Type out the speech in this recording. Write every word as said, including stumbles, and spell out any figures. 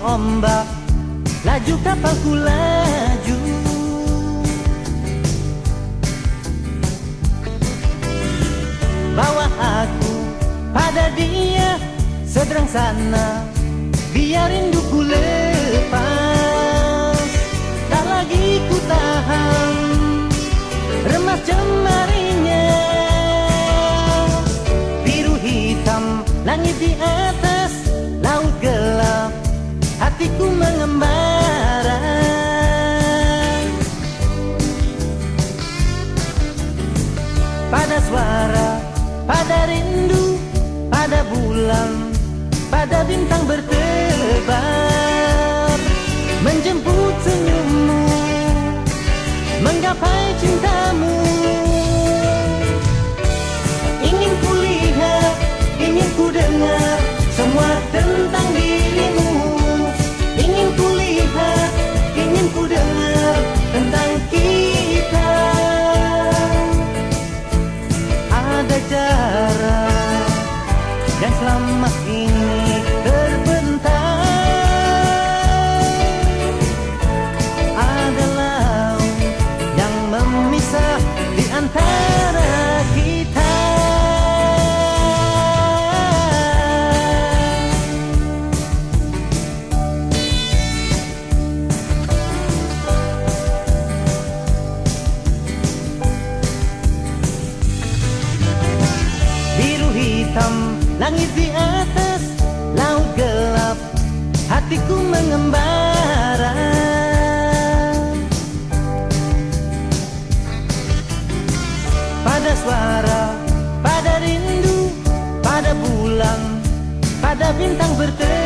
ombak, laju kapalku laju. Bawa aku pada dia seberang sana, biar rinduku lepas. Tak lagi ku tahan remas cemarinya. Biru hitam langit di atas laut gelap, hatiku mengembara. Pada suara, pada rindu, pada bulan, pada bintang bertebar, menjemput senyummu, menggapai cintamu. Ingin ku lihat, ingin ku dengar semua tentang dirimu. Ingin ku lihat, ingin ku dengar tentang kita. Ada jarak dan selama ini terbentang. Ada laut yang memisah di antara kita. Biru hitam langit di atas laut gelap, hatiku mengembara. Pada suara, pada rindu, pada bulan, pada bintang bertebar,